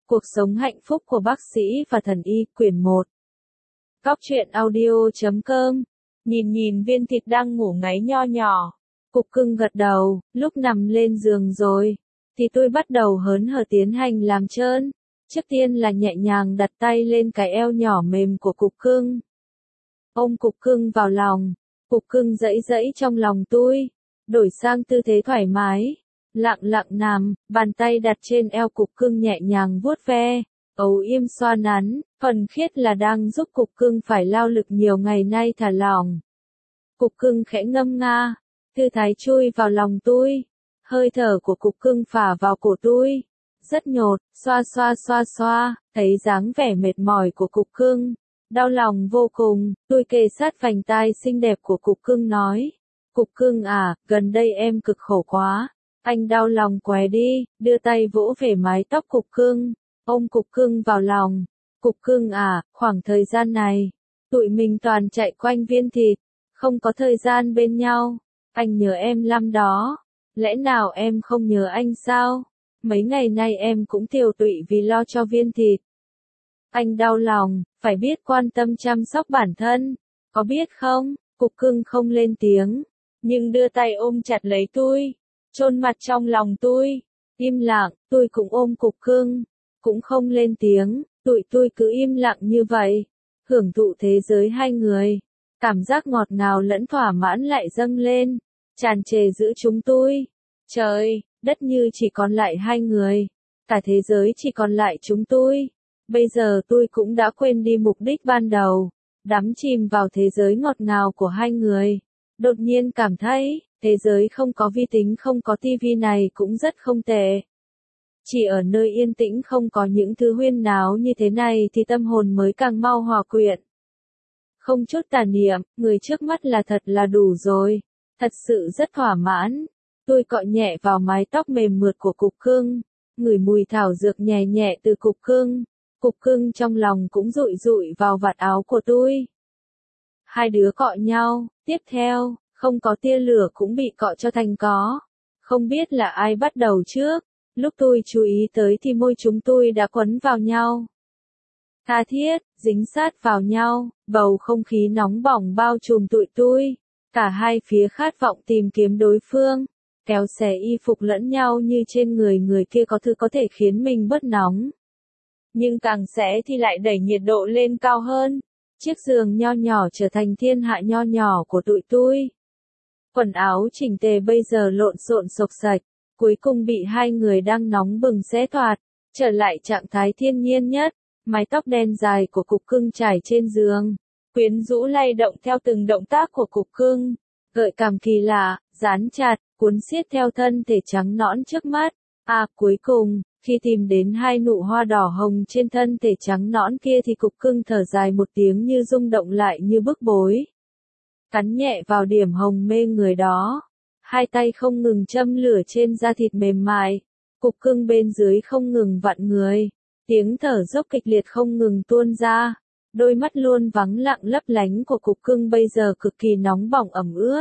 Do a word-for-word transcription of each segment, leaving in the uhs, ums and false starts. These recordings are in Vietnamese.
Cuộc sống hạnh phúc của bác sĩ và thần y, quyển một. Cóc truyện audio chấm com. Nhìn nhìn viên thịt đang ngủ ngáy nho nhỏ. Cục cưng gật đầu, lúc nằm lên giường rồi, thì tôi bắt đầu hớn hở tiến hành làm trơn. Trước tiên là nhẹ nhàng đặt tay lên cái eo nhỏ mềm của cục cưng. Ôm cục cưng vào lòng, cục cưng dẫy dẫy trong lòng tôi, đổi sang tư thế thoải mái. Lặng lặng nằm, bàn tay đặt trên eo cục cưng nhẹ nhàng vuốt ve, âu yếm xoa nắn, phần khiết là đang giúp cục cưng phải lao lực nhiều ngày nay thả lỏng. Cục cưng khẽ ngâm nga, thư thái chui vào lòng tôi, hơi thở của cục cưng phả vào cổ tôi, rất nhột, xoa xoa xoa xoa, thấy dáng vẻ mệt mỏi của cục cưng, đau lòng vô cùng, tôi kề sát vành tai xinh đẹp của cục cưng nói, cục cưng à, gần đây em cực khổ quá. Anh đau lòng què đi, đưa tay vỗ về mái tóc cục cưng, ôm cục cưng vào lòng. Cục cưng à, khoảng thời gian này, tụi mình toàn chạy quanh viên thịt, không có thời gian bên nhau. Anh nhớ em lắm đó, lẽ nào em không nhớ anh sao? Mấy ngày nay em cũng tiều tụy vì lo cho viên thịt. Anh đau lòng, phải biết quan tâm chăm sóc bản thân, có biết không? Cục cưng không lên tiếng, nhưng đưa tay ôm chặt lấy tôi. Chôn mặt trong lòng tôi, im lặng, tôi cũng ôm cục cưng, cũng không lên tiếng, tụi tôi cứ im lặng như vậy, hưởng thụ thế giới hai người, cảm giác ngọt ngào lẫn thỏa mãn lại dâng lên, tràn trề giữa chúng tôi. Trời, đất như chỉ còn lại hai người, cả thế giới chỉ còn lại chúng tôi. Bây giờ tôi cũng đã quên đi mục đích ban đầu, đắm chìm vào thế giới ngọt ngào của hai người. Đột nhiên cảm thấy, thế giới không có vi tính không có tivi này cũng rất không tệ. Chỉ ở nơi yên tĩnh không có những thứ huyên náo như thế này thì tâm hồn mới càng mau hòa quyện. Không chút tà niệm, người trước mắt là thật là đủ rồi. Thật sự rất thỏa mãn. Tôi cọ nhẹ vào mái tóc mềm mượt của cục cưng, ngửi mùi thảo dược nhẹ nhẹ từ cục cưng. Cục cưng trong lòng cũng rụi rụi vào vạt áo của tôi. Hai đứa cọ nhau, tiếp theo, không có tia lửa cũng bị cọ cho thành có. Không biết là ai bắt đầu trước, lúc tôi chú ý tới thì môi chúng tôi đã quấn vào nhau. Tha thiết, dính sát vào nhau, bầu không khí nóng bỏng bao trùm tụi tôi. Cả hai phía khát vọng tìm kiếm đối phương, kéo xé y phục lẫn nhau như trên người người kia có thứ có thể khiến mình bớt nóng. Nhưng càng xé thì lại đẩy nhiệt độ lên cao hơn. Chiếc giường nho nhỏ trở thành thiên hạ nho nhỏ của tụi tôi. Quần áo chỉnh tề bây giờ lộn xộn xộc xạch, cuối cùng bị hai người đang nóng bừng xé toạc, trở lại trạng thái thiên nhiên nhất. Mái tóc đen dài của cục cưng trải trên giường, quyến rũ lay động theo từng động tác của cục cưng, gợi cảm kỳ lạ, dán chặt, cuốn siết theo thân thể trắng nõn trước mắt. À, cuối cùng, khi tìm đến hai nụ hoa đỏ hồng trên thân thể trắng nõn kia thì cục cưng thở dài một tiếng như rung động lại như bức bối. Cắn nhẹ vào điểm hồng mê người đó. Hai tay không ngừng châm lửa trên da thịt mềm mại. Cục cưng bên dưới không ngừng vặn người. Tiếng thở dốc kịch liệt không ngừng tuôn ra. Đôi mắt luôn vắng lặng lấp lánh của cục cưng bây giờ cực kỳ nóng bỏng ẩm ướt.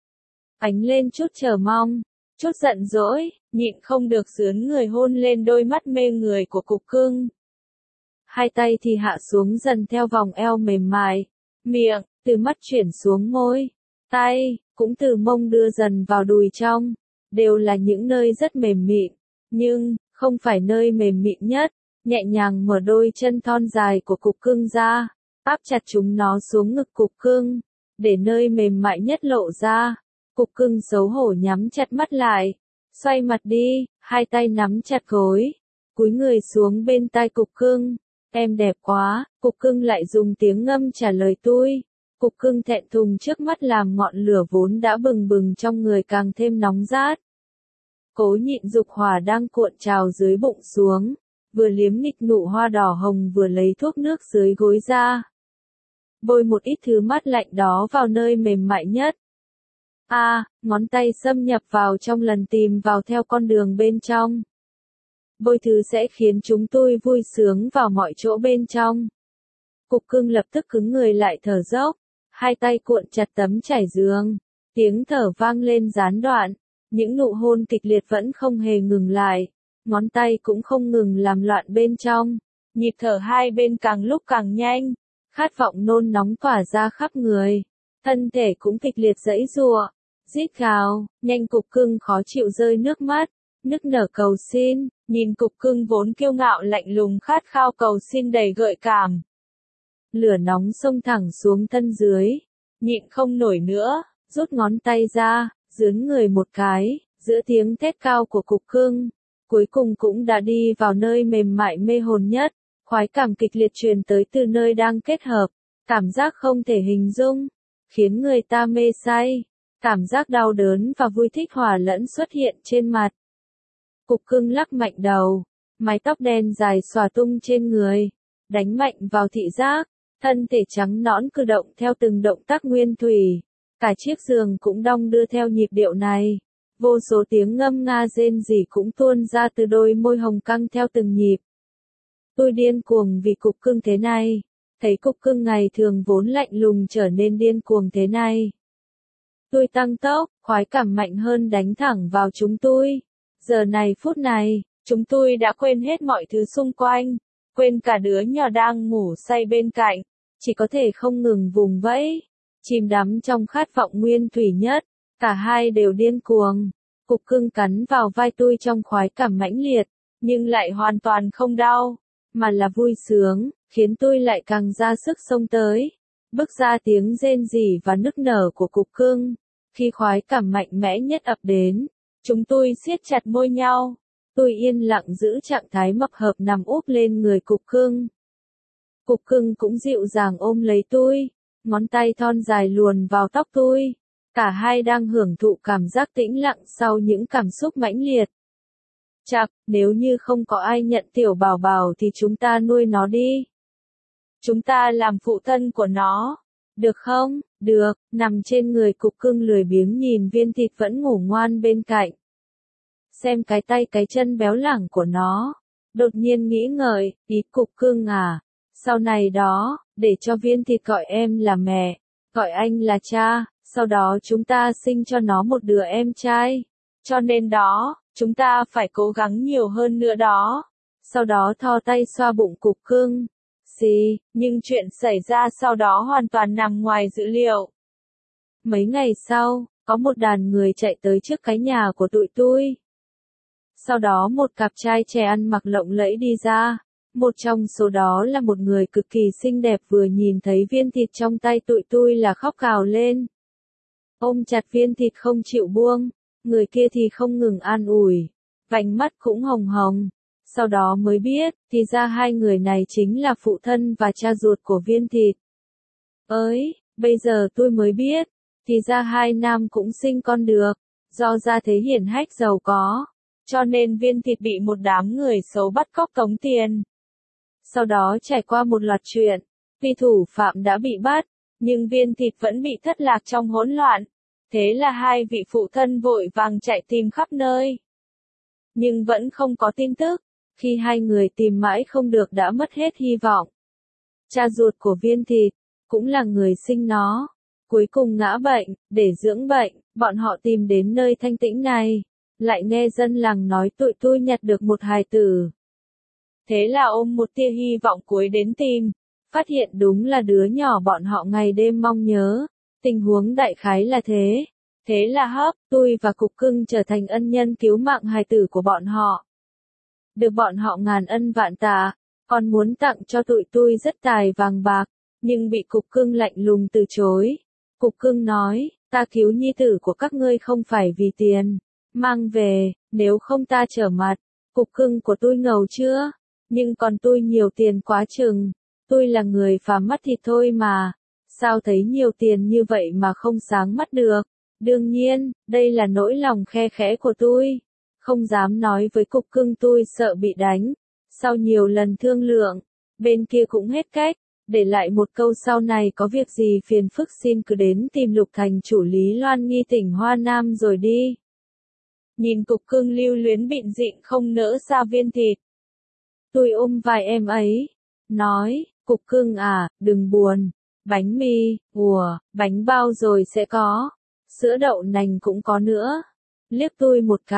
Ánh lên chút chờ mong, chút giận dỗi, nhịn không được sướn người hôn lên đôi mắt mê người của cục cưng. Hai tay thì hạ xuống dần theo vòng eo mềm mại. Miệng, từ mắt chuyển xuống môi, tay, cũng từ mông đưa dần vào đùi trong, đều là những nơi rất mềm mịn, nhưng, không phải nơi mềm mịn nhất, nhẹ nhàng mở đôi chân thon dài của cục cưng ra, áp chặt chúng nó xuống ngực cục cưng, để nơi mềm mại nhất lộ ra. Cục cưng xấu hổ nhắm chặt mắt lại, xoay mặt đi, hai tay nắm chặt gối, cúi người xuống bên tai cục cưng. Em đẹp quá, cục cưng lại dùng tiếng ngâm trả lời tôi. Cục cưng thẹn thùng trước mắt làm ngọn lửa vốn đã bừng bừng trong người càng thêm nóng rát. Cố nhịn dục hỏa đang cuộn trào dưới bụng xuống, vừa liếm nghịch nụ hoa đỏ hồng vừa lấy thuốc nước dưới gối ra. Bôi một ít thứ mát lạnh đó vào nơi mềm mại nhất. À, ngón tay xâm nhập vào trong lần tìm vào theo con đường bên trong. Bôi thứ sẽ khiến chúng tôi vui sướng vào mọi chỗ bên trong. Cục cưng lập tức cứng người lại thở dốc, hai tay cuộn chặt tấm trải giường, tiếng thở vang lên gián đoạn, những nụ hôn kịch liệt vẫn không hề ngừng lại, ngón tay cũng không ngừng làm loạn bên trong, nhịp thở hai bên càng lúc càng nhanh, khát vọng nôn nóng tỏa ra khắp người, thân thể cũng kịch liệt giãy giụa, rít gào, nhanh. Cục cưng khó chịu rơi nước mắt, nức nở cầu xin, nhìn cục cưng vốn kiêu ngạo lạnh lùng khát khao cầu xin đầy gợi cảm. Lửa nóng xông thẳng xuống thân dưới, nhịn không nổi nữa, rút ngón tay ra, dướn người một cái, giữa tiếng thét cao của cục cưng, cuối cùng cũng đã đi vào nơi mềm mại mê hồn nhất, khoái cảm kịch liệt truyền tới từ nơi đang kết hợp, cảm giác không thể hình dung, khiến người ta mê say, cảm giác đau đớn và vui thích hòa lẫn xuất hiện trên mặt. Cục cưng lắc mạnh đầu, mái tóc đen dài xòa tung trên người, đánh mạnh vào thị giác, thân thể trắng nõn cử động theo từng động tác nguyên thủy, cả chiếc giường cũng đong đưa theo nhịp điệu này. Vô số tiếng ngâm nga rên rỉ cũng tuôn ra từ đôi môi hồng căng theo từng nhịp. Tôi điên cuồng vì cục cưng thế này, thấy cục cưng ngày thường vốn lạnh lùng trở nên điên cuồng thế này. Tôi tăng tốc, khoái cảm mạnh hơn đánh thẳng vào chúng tôi. Giờ này phút này, chúng tôi đã quên hết mọi thứ xung quanh, quên cả đứa nhỏ đang ngủ say bên cạnh, chỉ có thể không ngừng vùng vẫy, chìm đắm trong khát vọng nguyên thủy nhất. Cả hai đều điên cuồng, cục cưng cắn vào vai tôi trong khoái cảm mãnh liệt, nhưng lại hoàn toàn không đau, mà là vui sướng, khiến tôi lại càng ra sức xông tới, bứt ra tiếng rên rỉ và nức nở của cục cưng. Khi khoái cảm mạnh mẽ nhất ập đến, chúng tôi siết chặt môi nhau, tôi yên lặng giữ trạng thái mập hợp nằm úp lên người cục cưng. Cục cưng cũng dịu dàng ôm lấy tôi, ngón tay thon dài luồn vào tóc tôi. Cả hai đang hưởng thụ cảm giác tĩnh lặng sau những cảm xúc mãnh liệt. Chạc, nếu như không có ai nhận tiểu bảo bảo thì chúng ta nuôi nó đi. Chúng ta làm phụ thân của nó. Được không? Được, nằm trên người cục cưng lười biếng nhìn viên thịt vẫn ngủ ngoan bên cạnh. Xem cái tay cái chân béo lẳng của nó. Đột nhiên nghĩ ngợi, ý cục cưng à. Sau này đó, để cho viên thịt gọi em là mẹ, gọi anh là cha. Sau đó chúng ta sinh cho nó một đứa em trai. Cho nên đó, chúng ta phải cố gắng nhiều hơn nữa đó. Sau đó thò tay xoa bụng cục cưng. Xì, nhưng chuyện xảy ra sau đó hoàn toàn nằm ngoài dữ liệu. Mấy ngày sau, có một đàn người chạy tới trước cái nhà của tụi tôi. Sau đó một cặp trai trẻ ăn mặc lộng lẫy đi ra. Một trong số đó là một người cực kỳ xinh đẹp, vừa nhìn thấy viên thịt trong tay tụi tôi là khóc cào lên. Ôm chặt viên thịt không chịu buông, người kia thì không ngừng an ủi, vành mắt cũng hồng hồng. Sau đó mới biết, thì ra hai người này chính là phụ thân và cha ruột của viên thịt. Ơi, bây giờ tôi mới biết, thì ra hai nam cũng sinh con được, do gia thế hiển hách giàu có, cho nên viên thịt bị một đám người xấu bắt cóc tống tiền. Sau đó trải qua một loạt chuyện, tuy thủ phạm đã bị bắt, nhưng viên thịt vẫn bị thất lạc trong hỗn loạn. Thế là hai vị phụ thân vội vàng chạy tìm khắp nơi. Nhưng vẫn không có tin tức. Khi hai người tìm mãi không được đã mất hết hy vọng. Cha ruột của viên thịt, cũng là người sinh nó, cuối cùng ngã bệnh, để dưỡng bệnh, bọn họ tìm đến nơi thanh tĩnh này. Lại nghe dân làng nói tụi tôi nhặt được một hài tử. Thế là ôm một tia hy vọng cuối đến tìm. Phát hiện đúng là đứa nhỏ bọn họ ngày đêm mong nhớ. Tình huống đại khái là thế. Thế là hấp, tôi và cục cưng trở thành ân nhân cứu mạng hài tử của bọn họ. Được bọn họ ngàn ân vạn tạ, còn muốn tặng cho tụi tôi rất tài vàng bạc, nhưng bị cục cưng lạnh lùng từ chối. Cục cưng nói, ta cứu nhi tử của các ngươi không phải vì tiền, mang về, nếu không ta trở mặt. Cục cưng của tôi ngầu chưa? Nhưng còn tôi nhiều tiền quá chừng, tôi là người phàm mắt thịt thôi mà. Sao thấy nhiều tiền như vậy mà không sáng mắt được? Đương nhiên, đây là nỗi lòng khe khẽ của tôi. Không dám nói với cục cưng tôi sợ bị đánh. Sau nhiều lần thương lượng, bên kia cũng hết cách, để lại một câu sau này có việc gì phiền phức xin cứ đến tìm Lục Thành chủ Lý Loan Nghi tỉnh Hoa Nam rồi đi. Nhìn cục cưng lưu luyến bịn rịn không nỡ xa viên thịt. Tôi ôm vai em ấy, nói, cục cưng à, đừng buồn. Bánh mì, ùa, bánh bao rồi sẽ có. Sữa đậu nành cũng có nữa. Liếc tôi một cái,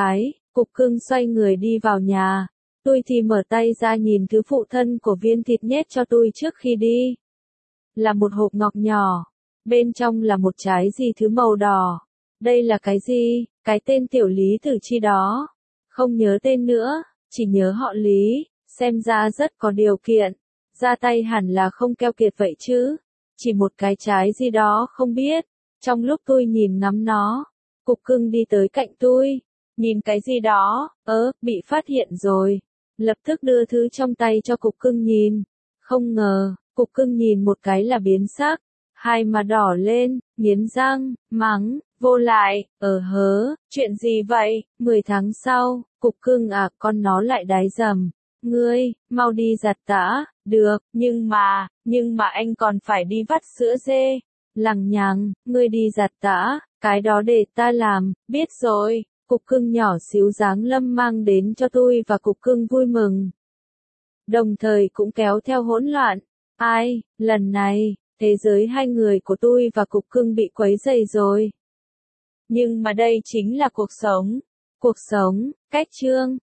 Cục cưng xoay người đi vào nhà. Tôi thì mở tay ra nhìn thứ phụ thân của viên thịt nhét cho tôi trước khi đi. Là một hộp ngọc nhỏ. Bên trong là một trái gì thứ màu đỏ. Đây là cái gì? Cái tên tiểu Lý Tử Chi đó. Không nhớ tên nữa, chỉ nhớ họ Lý, xem ra rất có điều kiện. Ra tay hẳn là không keo kiệt vậy chứ. Chỉ một cái trái gì đó không biết. Trong lúc tôi nhìn ngắm nó, cục cưng đi tới cạnh tôi. Nhìn cái gì đó, ớ, bị phát hiện rồi. Lập tức đưa thứ trong tay cho cục cưng nhìn. Không ngờ, cục cưng nhìn một cái là biến sắc. Hai má đỏ lên, nghiến răng, mắng, vô lại, ở hớ, chuyện gì vậy? Mười tháng sau, cục cưng à, con nó lại đái dầm. Ngươi, mau đi giặt tã, được, nhưng mà, nhưng mà anh còn phải đi vắt sữa dê. Lằng nhằng, ngươi đi giặt tã, cái đó để ta làm, biết rồi. Cục cưng nhỏ xíu dáng Lâm mang đến cho tôi và cục cưng vui mừng. Đồng thời cũng kéo theo hỗn loạn. Ai, lần này, thế giới hai người của tôi và cục cưng bị quấy rầy rồi. Nhưng mà đây chính là cuộc sống. Cuộc sống, cách chương.